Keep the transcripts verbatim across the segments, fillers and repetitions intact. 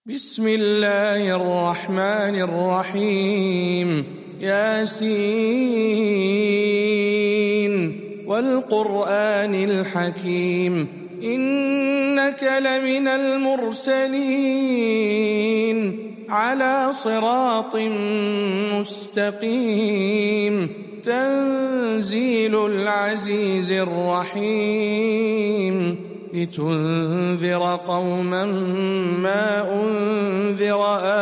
بسم الله الرحمن الرحيم ياسين والقرآن الحكيم إنك لمن المرسلين على صراط مستقيم تنزيل العزيز الرحيم لتنذر قوما ما أنذر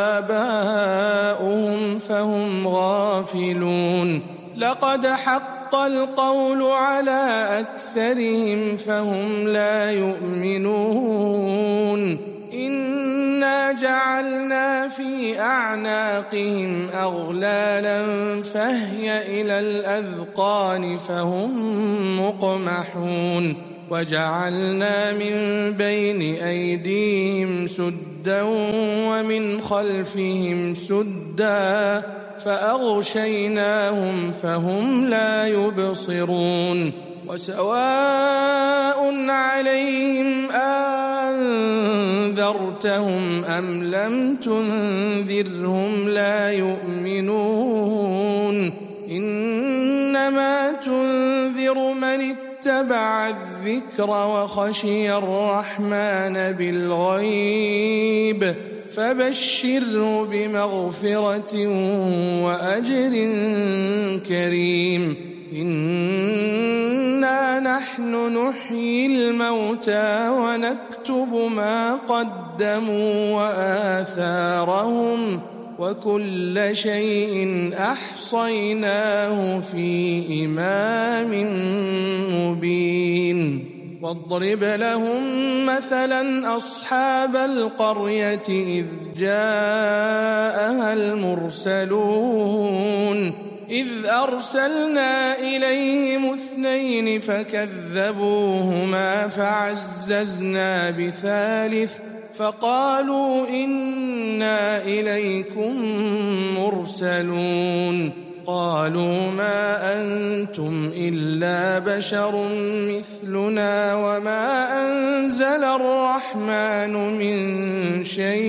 آباؤهم فهم غافلون لقد حق القول على أكثرهم فهم لا يؤمنون إنا جعلنا في أعناقهم أغلالا فهي إلى الأذقان فهم مقمحون وجعلنا من بين أيديهم سدا ومن خلفهم سدا فأغشيناهم فهم لا يبصرون وسواء عليهم أنذرتهم أم لم تنذرهم لا يؤمنون إنما تنذر من اتبع الذكر وخشي الرحمن بالغيب فبشره بمغفرة وأجر كريم إنا نحن نحيي الموتى ونكتب ما قدموا وآثارهم وكل شيء أحصيناه في إمام مبين واضرب لهم مثلا أصحاب القرية إذ جاءها المرسلون إذ أرسلنا إليهم اثنين فكذبوهما فعززنا بثالث فقالوا إنا إليكم مرسلون قالوا ما أنتم إلا بشر مثلنا وما أنزل الرحمن من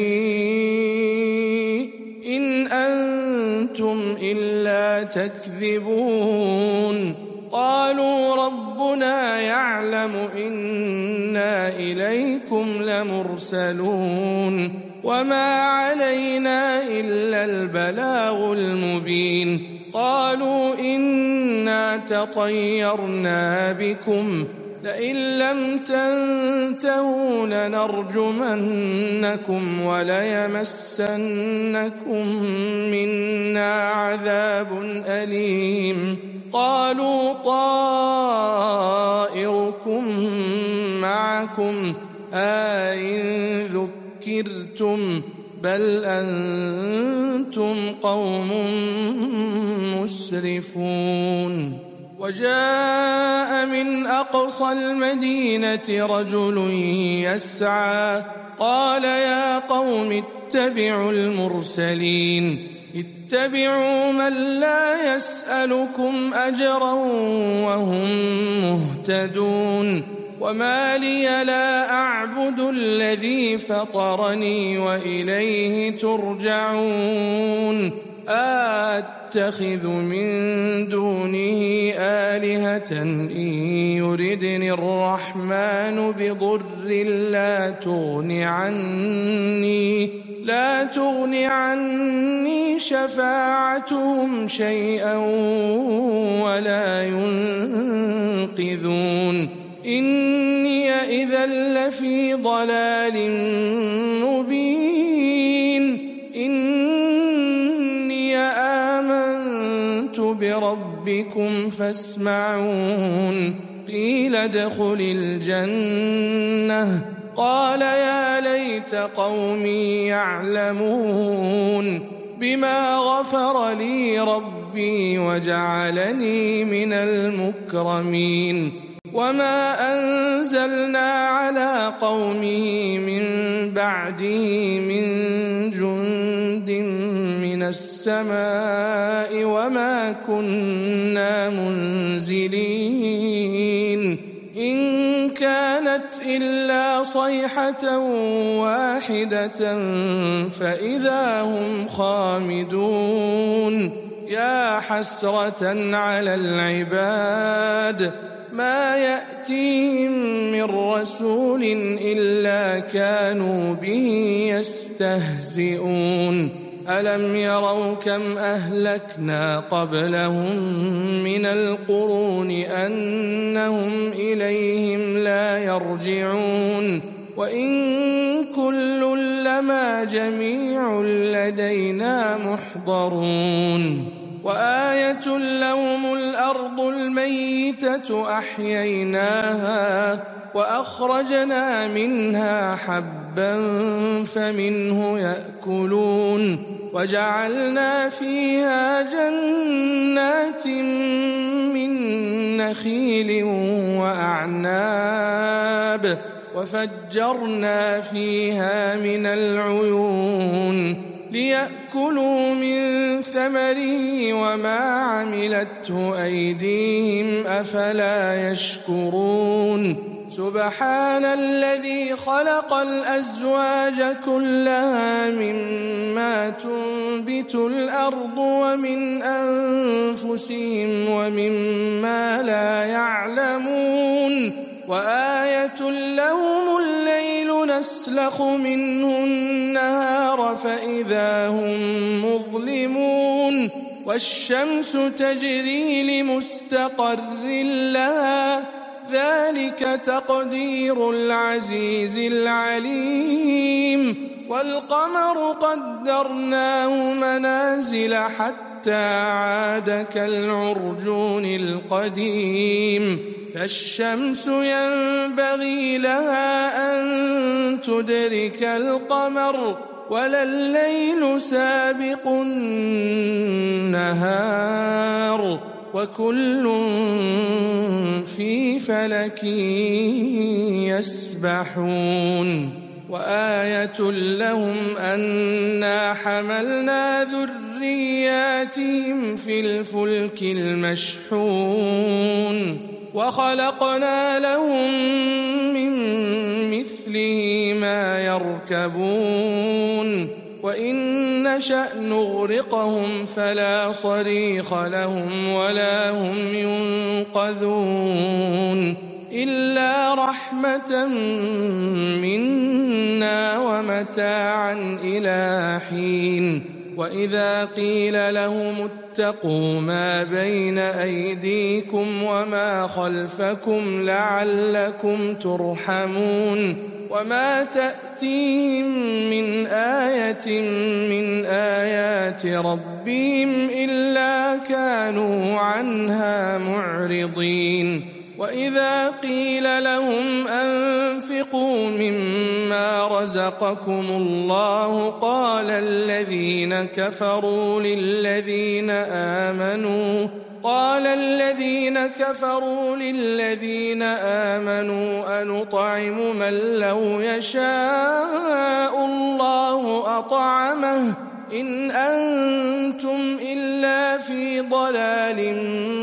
شيء إن أنتم إلا تكذبون قالوا ربنا يعلم إنا إليكم لمرسلون وما علينا إلا البلاغ المبين قالوا إنا تطيرنا بكم لئن لم تنتهوا لنرجمنكم وليمسنكم منا عذاب أليم قالوا طائركم معكم أئن ذكرتم بل أنتم قوم مسرفون وجاء من أقصى المدينة رجل يسعى قال يا قوم اتبعوا المرسلين اتبعوا من لا يسألكم أجرا وهم مهتدون وما لي لا أعبد الذي فطرني وإليه ترجعون أتخذ من دونه آلهة إن يردني الرحمن بضر لا تغن عني لا تغن عني شفاعتهم شيئا ولا ينقذون إني إذا لفي ضلال مبين إني آمنت بربكم فاسمعون قيل ادخل الجنة قال يا ليت قومي يعلمون بما غفر لي ربي وجعلني من المكرمين وما أنزلنا على قومه من بعده من جند من السماء وما كنا منزلين إن كانت إلا صيحة واحدة فإذا هم خامدون يا حسرة على العباد ما يأتيهم من رسول إلا كانوا به يستهزئون ألم يروا كم أهلكنا قبلهم من القرون أنهم إليهم لا يرجعون وإن كل لما جميع لدينا محضرون وآية لهم الأرض الميتة أحييناها وأخرجنا منها حبا فمنه يأكلون وجعلنا فيها جنات من نخيل وأعناب وفجرنا فيها من العيون ليأكلوا من ثمره وما عملته أيديهم أفلا يشكرون سبحان الذي خلق الأزواج كلها مما تنبت الأرض ومن أنفسهم ومما لا يعلمون وآية لهم الليل نسلخ منه النهار فإذا هم مظلمون والشمس تجري لمستقر لها ذلك تقدير العزيز العليم والقمر قدرناه منازل حتى عاد كالعرجون القديم الشمس ينبغي لها أن تدرك القمر ولا الليل سابق النهار وكل في فلك يسبحون وآية لهم أنا حملنا ذرياتهم في الفلك المشحون وخلقنا لهم من مثله ما يركبون وإن نشأ نغرقهم فلا صريخ لهم ولا هم ينقذون إلا رحمة منا ومتاعا إلى حين وإذا قيل لهم اتقوا ما بين أيديكم وما خلفكم لعلكم ترحمون وما تأتيهم من آية من آيات ربهم إلا كانوا عنها معرضين وإذا قيل لهم أنفقوا مما رزقكم الله قال الذين كفروا للذين آمنوا قال الذين كفروا للذين آمنوا أنطعم من لو يشاء الله أطعمه إن أنتم إلا في ضلال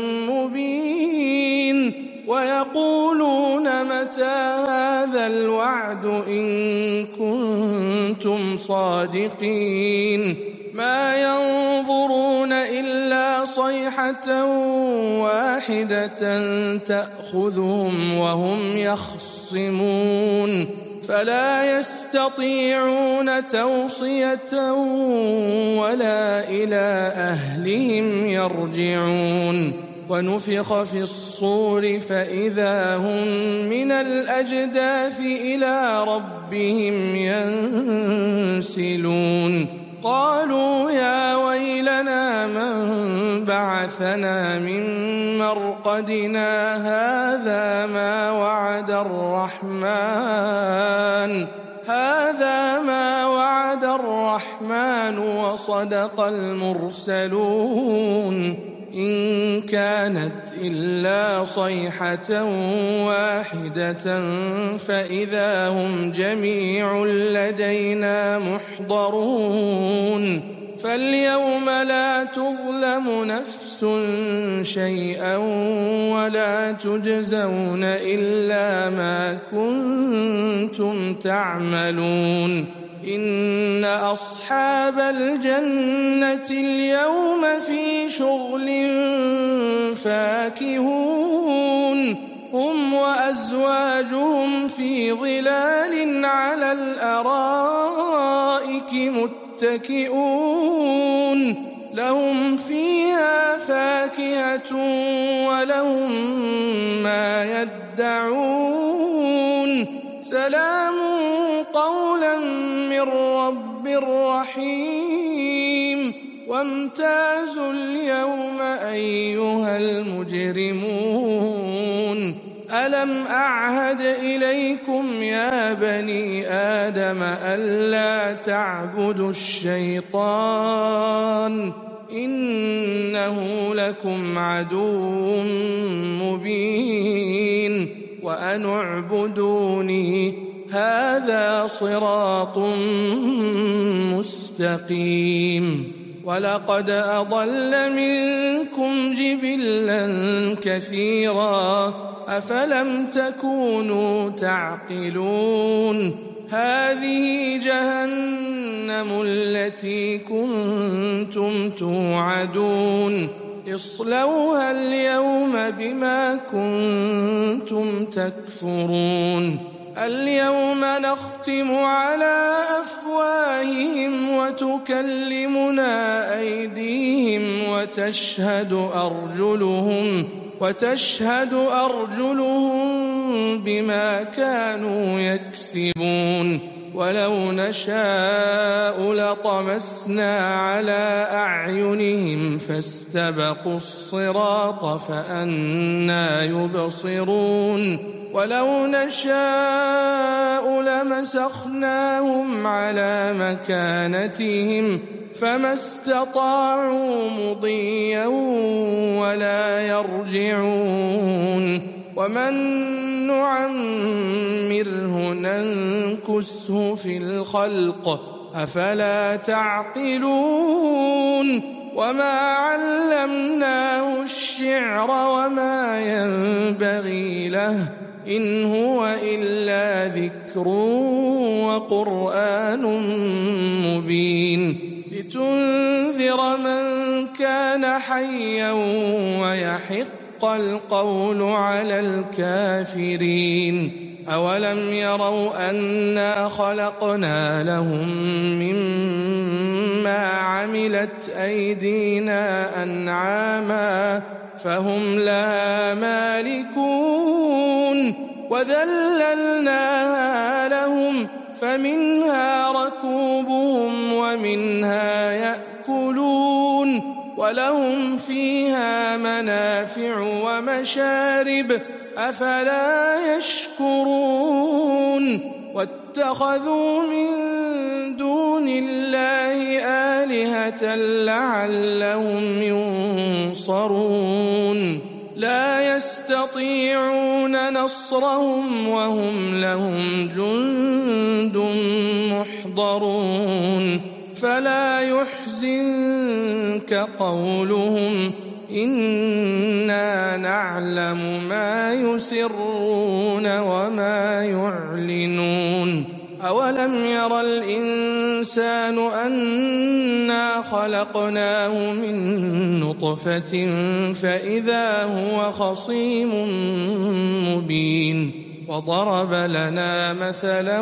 مبين ويقولون متى هذا الوعد إن كنتم صادقين ما ينظرون إلا صيحة واحدة تأخذهم وهم يخصمون فلا يستطيعون توصية ولا إلى أهلهم يرجعون ونفخ في الصور فإذا هم من الأجداث إلى ربهم ينسلون قالوا يا ويلنا من بعثنا من مرقدنا هذا ما وعد الرحمن هذا ما وعد الرحمن وصدق المرسلون إن كانت إلا صيحة واحدة فإذا هم جميع لدينا محضرون فاليوم لا تظلم نفس شيئا ولا تجزون إلا ما كنتم تعملون إن أصحاب الجنة اليوم في شغل فاكهون هم وأزواجهم في ظلال على الأرائك متكئون لهم فيها فاكهة ولهم ما يدعون سلام قولا من رب رحيم وامتازوا اليوم أيها المجرمون ألم أعهد إليكم يا بني آدم ألا تعبدوا الشيطان إنه لكم عدو مبين وأن اعبدوني هذا صراط مستقيم ولقد أضل منكم جبلا كثيرا أفلم تكونوا تعقلون هذه جهنم التي كنتم توعدون اصلوها اليوم بما كنتم تكفرون اليوم نختم على أفواههم وتكلمنا أيديهم وتشهد أرجلهم وتشهد أرجلهم بما كانوا يكسبون ولو نشاء لطمسنا على أعينهم فاستبقوا الصراط فأنى يبصرون ولو نشاء لمسخناهم على مكانتهم فما استطاعوا مضيا ولا يرجعون ومن نعمره ننكسه في الخلق أفلا تعقلون وما علمناه الشعر وما ينبغي له إن هو إلا ذكر وقرآن مبين لتنذر من كان حيا ويحق القول على الكافرين أولم يروا أنا خلقنا لهم مما عملت أيدينا أنعاما فهم لها مالكون وذللناها لهم فمنها ركوبهم ومنها يأكلون ولهم فيها منافع ومشارب أفلا يشكرون واتخذوا من دون الله آلهة لعلهم ينصرون لا يستطيعون نصرهم وهم لهم جند محضرون فلا يحزنك قولهم إنا نعلم ما يسرون وما يعلنون أولم ير الإنسان أنا خلقناه من نطفة فإذا هو خصيم مبين وضرب لنا مثلا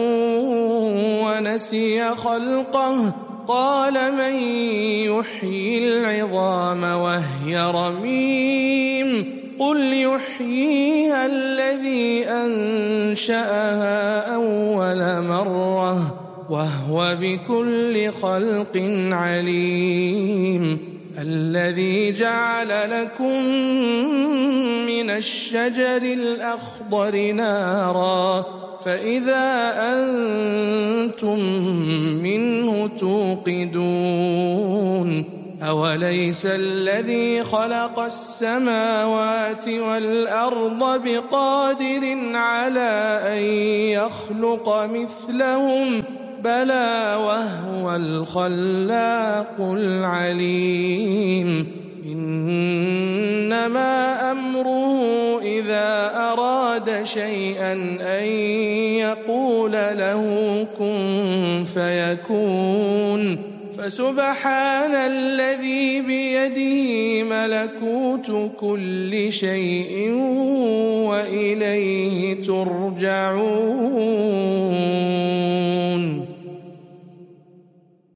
ونسي خلقه قال من يحيي العظام وهي رميم قل يحييها الذي أنشأها أول مرة وهو بكل خلق عليم الذي جعل لكم من الشجر الأخضر نارا فإذا أنتم منه توقدون أوليس الذي خلق السماوات والأرض بقادر على أن يخلق مثلهم بلى وهو الخلاق العليم إنما أمره إذا أراد شيئا أن يقول له كن فيكون فسبحان الذي بيده ملكوت كل شيء وإليه ترجعون